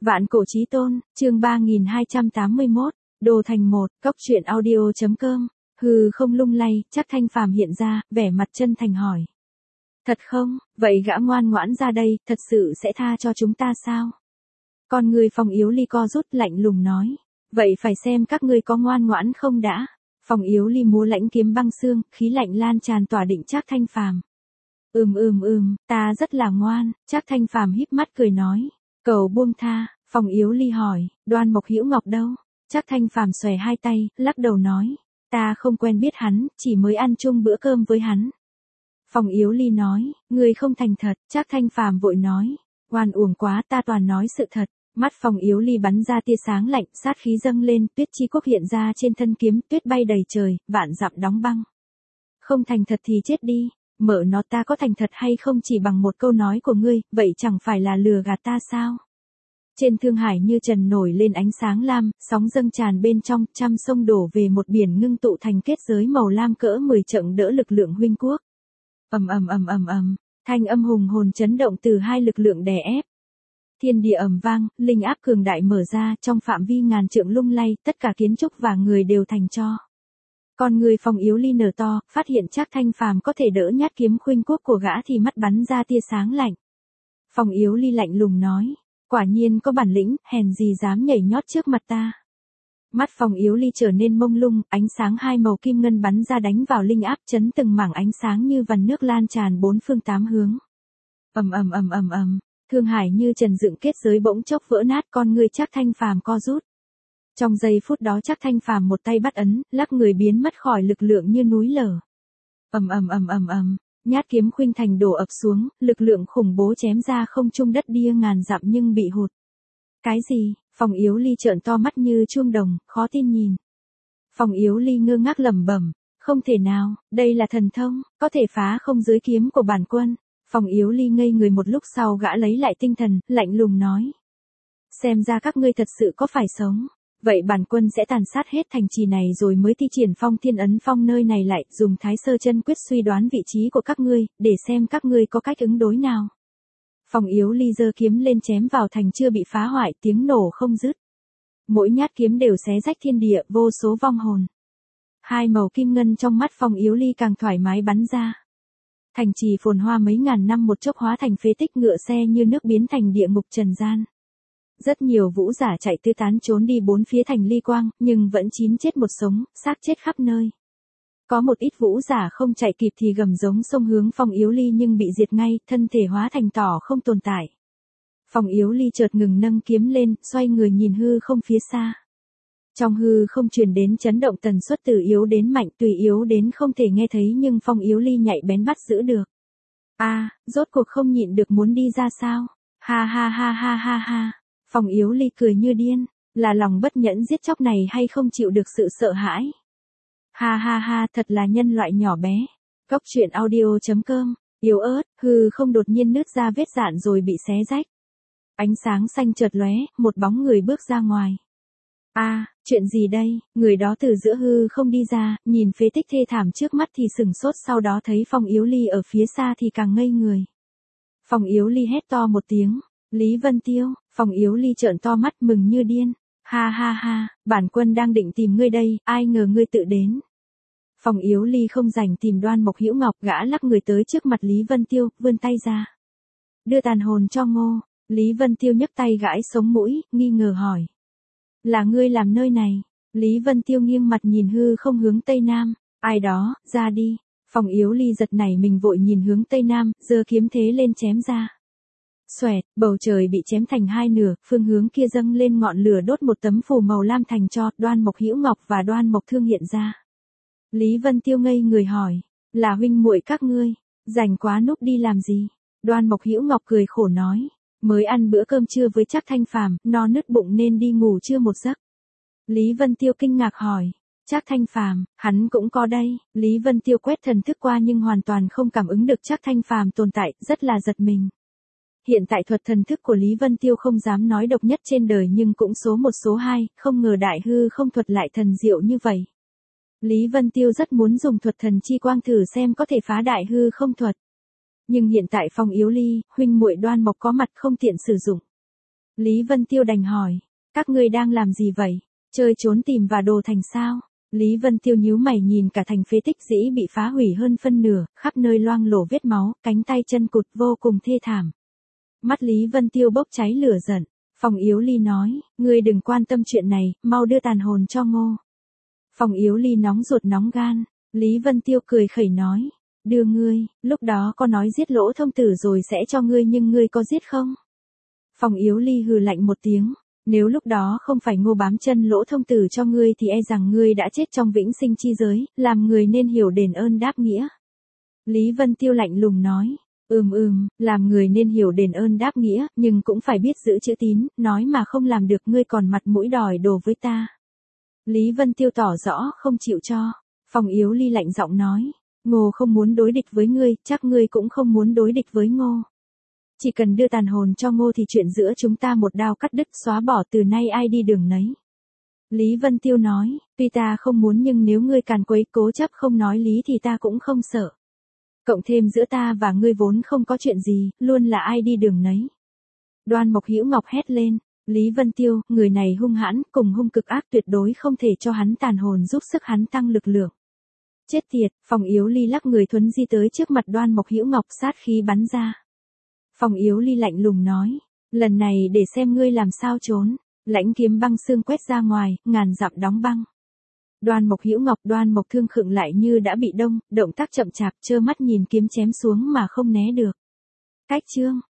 Vạn cổ chí tôn, chương 3281, đồ thành một, cốc truyện audio.com. Hư không lung lay, Trác Thanh Phàm hiện ra, vẻ mặt chân thành hỏi. Thật không, vậy gã ngoan ngoãn ra đây, thật sự sẽ tha cho chúng ta sao? Con người Phong Yếu Ly co rút lạnh lùng nói. Vậy phải xem các ngươi có ngoan ngoãn không đã. Phong Yếu Ly múa lãnh kiếm băng xương, khí lạnh lan tràn tỏa định Trác Thanh Phàm. Ta rất là ngoan, Trác Thanh Phàm híp mắt cười nói. Cầu buông tha, Phong Yếu Ly hỏi, Đoan Mộc Hữu Ngọc đâu? Trác Thanh Phàm xòe hai tay, lắc đầu nói, ta không quen biết hắn, chỉ mới ăn chung bữa cơm với hắn. Phong Yếu Ly nói, ngươi không thành thật, Trác Thanh Phàm vội nói, oan uổng quá, ta toàn nói sự thật. Mắt Phong Yếu Ly bắn ra tia sáng lạnh, sát khí dâng lên, tuyết chi quốc hiện ra trên thân kiếm, tuyết bay đầy trời, vạn dặm đóng băng. Không thành thật thì chết đi, mở nó, ta có thành thật hay không chỉ bằng một câu nói của ngươi, vậy chẳng phải là lừa gạt ta sao? Trên Thương Hải như trần nổi lên ánh sáng lam, sóng dâng tràn bên trong, trăm sông đổ về một biển ngưng tụ thành kết giới màu lam cỡ 10 trượng đỡ lực lượng huynh quốc. Thanh âm hùng hồn chấn động từ hai lực lượng đè ép. Thiên địa ầm vang, linh áp cường đại mở ra, trong phạm vi ngàn trượng lung lay, tất cả kiến trúc và người đều thành tro. Con người Phong Yếu Ly nở to, phát hiện Trác Thanh Phàm có thể đỡ nhát kiếm khuynh quốc của gã thì mắt bắn ra tia sáng lạnh. Phong Yếu Ly lạnh lùng nói, quả nhiên có bản lĩnh, hèn gì dám nhảy nhót trước mặt ta. Mắt Phong Yếu Ly trở nên mông lung, ánh sáng hai màu kim ngân bắn ra đánh vào linh áp, chấn từng mảng ánh sáng như vằn nước lan tràn bốn phương tám hướng. Thương Hải như trần dựng kết giới bỗng chốc vỡ nát, con người Trác Thanh Phàm co rút. Trong giây phút đó Trác Thanh Phàm một tay bắt ấn, lắc người biến mất khỏi lực lượng như núi lở. Nhát kiếm khuynh thành đổ ập xuống, lực lượng khủng bố chém ra không trung, đất đia ngàn dặm nhưng bị hụt. Cái gì? Phong Yếu Ly trợn to mắt như chuông đồng, khó tin nhìn. Phong Yếu Ly ngơ ngác lẩm bẩm, không thể nào, đây là thần thông, có thể phá không dưới kiếm của bản quân. Phong Yếu Ly ngây người một lúc sau gã lấy lại tinh thần, lạnh lùng nói. Xem ra các ngươi thật sự có phải sống. Vậy bản quân sẽ tàn sát hết thành trì này rồi mới thi triển Phong Thiên Ấn Phong nơi này lại, dùng Thái Sơ Chân Quyết suy đoán vị trí của các ngươi, để xem các ngươi có cách ứng đối nào. Phong Yếu Ly giơ kiếm lên chém vào thành chưa bị phá hoại, tiếng nổ không dứt. Mỗi nhát kiếm đều xé rách thiên địa, vô số vong hồn. Hai màu kim ngân trong mắt Phong Yếu Ly càng thoải mái bắn ra. Thành trì phồn hoa mấy ngàn năm một chốc hóa thành phế tích, ngựa xe như nước biến thành địa ngục trần gian. Rất nhiều vũ giả chạy tứ tán trốn đi bốn phía thành ly quang, nhưng vẫn chín chết một sống, xác chết khắp nơi. Có một ít vũ giả không chạy kịp thì gầm giống xông hướng Phong Yếu Ly nhưng bị diệt ngay, thân thể hóa thành tỏ không tồn tại. Phong Yếu Ly chợt ngừng nâng kiếm lên, xoay người nhìn hư không phía xa. Trong hư không truyền đến chấn động, tần suất từ yếu đến mạnh, tùy yếu đến không thể nghe thấy, nhưng Phong Yếu Ly nhạy bén bắt giữ được. Rốt cuộc không nhịn được muốn đi ra sao? Ha. Phong Yếu Ly cười như điên, là lòng bất nhẫn giết chóc này hay không chịu được sự sợ hãi? Ha, thật là nhân loại nhỏ bé. Cốc truyện audio.com, yếu ớt, hư không đột nhiên nứt ra vết rạn rồi bị xé rách. Ánh sáng xanh chợt lóe, một bóng người bước ra ngoài. Chuyện gì đây? Người đó từ giữa hư không đi ra, nhìn phế tích thê thảm trước mắt thì sửng sốt, sau đó thấy Phong Yếu Ly ở phía xa thì càng ngây người. Phong Yếu Ly hét to một tiếng, Lý Vân Tiêu. Phong Yếu Ly trợn to mắt mừng như điên. Ha, bản quân đang định tìm ngươi đây, ai ngờ ngươi tự đến. Phong Yếu Ly không rảnh tìm Đoan Mộc Hữu Ngọc, gã lắc người tới trước mặt Lý Vân Tiêu, vươn tay ra. Đưa tàn hồn cho Ngô. Lý Vân Tiêu nhấc tay gãi sống mũi, nghi ngờ hỏi. Là ngươi làm nơi này? Lý Vân Tiêu nghiêng mặt nhìn hư không hướng Tây Nam. Ai đó, ra đi. Phong Yếu Ly giật nảy mình vội nhìn hướng Tây Nam, giơ kiếm thế lên chém ra. Xoẹt, bầu trời bị chém thành hai nửa, phương hướng kia dâng lên ngọn lửa đốt một tấm phù màu lam thành tro, Đoan Mộc Hữu Ngọc và Đoan Mộc Thương hiện ra. Lý Vân Tiêu ngây người hỏi, là huynh muội các ngươi, rảnh quá núp đi làm gì? Đoan Mộc Hữu Ngọc cười khổ nói, mới ăn bữa cơm trưa với Trác Thanh Phàm, no nứt bụng nên đi ngủ trưa một giấc. Lý Vân Tiêu kinh ngạc hỏi, Trác Thanh Phàm, hắn cũng có đây. Lý Vân Tiêu quét thần thức qua nhưng hoàn toàn không cảm ứng được Trác Thanh Phàm tồn tại, rất là giật mình. Hiện tại thuật thần thức của Lý Vân Tiêu không dám nói độc nhất trên đời nhưng cũng số một số hai, không ngờ đại hư không thuật lại thần diệu như vậy. Lý Vân Tiêu rất muốn dùng thuật thần chi quang thử xem có thể phá đại hư không thuật. Nhưng hiện tại Phong Yếu Ly, huynh muội Đoan Mộc có mặt không tiện sử dụng. Lý Vân Tiêu đành hỏi, các ngươi đang làm gì vậy? Chơi trốn tìm và đồ thành sao? Lý Vân Tiêu nhíu mày nhìn cả thành phế tích dĩ bị phá hủy hơn phân nửa, khắp nơi loang lổ vết máu, cánh tay chân cụt vô cùng thê thảm. Mắt Lý Vân Tiêu bốc cháy lửa giận. Phòng Yếu Ly nói, ngươi đừng quan tâm chuyện này, mau đưa tàn hồn cho Ngô. Phòng Yếu Ly nóng ruột nóng gan. Lý Vân Tiêu cười khẩy nói, đưa ngươi, lúc đó có nói giết Lỗ Thông Tử rồi sẽ cho ngươi nhưng ngươi có giết không? Phòng Yếu Ly hừ lạnh một tiếng, nếu lúc đó không phải Ngô bám chân Lỗ Thông Tử cho ngươi thì e rằng ngươi đã chết trong vĩnh sinh chi giới, làm người nên hiểu đền ơn đáp nghĩa. Lý Vân Tiêu lạnh lùng nói, làm người nên hiểu đền ơn đáp nghĩa, nhưng cũng phải biết giữ chữ tín, nói mà không làm được ngươi còn mặt mũi đòi đồ với ta. Lý Vân Tiêu tỏ rõ không chịu cho. Phòng Yếu Ly lạnh giọng nói, Ngô không muốn đối địch với ngươi, chắc ngươi cũng không muốn đối địch với Ngô. Chỉ cần đưa tàn hồn cho Ngô thì chuyện giữa chúng ta một đao cắt đứt, xóa bỏ, từ nay ai đi đường nấy. Lý Vân Tiêu nói, tuy ta không muốn nhưng nếu ngươi càn quấy cố chấp không nói lý thì ta cũng không sợ. Cộng thêm giữa ta và ngươi vốn không có chuyện gì, luôn là ai đi đường nấy. Đoan Mộc Hữu Ngọc hét lên, Lý Vân Tiêu, người này hung hãn, cùng hung cực ác, tuyệt đối không thể cho hắn tàn hồn giúp sức hắn tăng lực lượng. Chết tiệt, Phòng Yếu Ly lắc người thuấn di tới trước mặt Đoan Mộc Hữu Ngọc, sát khí bắn ra. Phòng Yếu Ly lạnh lùng nói, lần này để xem ngươi làm sao trốn. Lãnh kiếm băng xương quét ra ngoài, ngàn dặm đóng băng. Đoan Mộc Hữu Ngọc, Đoan Mộc Thương khựng lại như đã bị đông, động tác chậm chạp, trơ mắt nhìn kiếm chém xuống mà không né được. Cách chương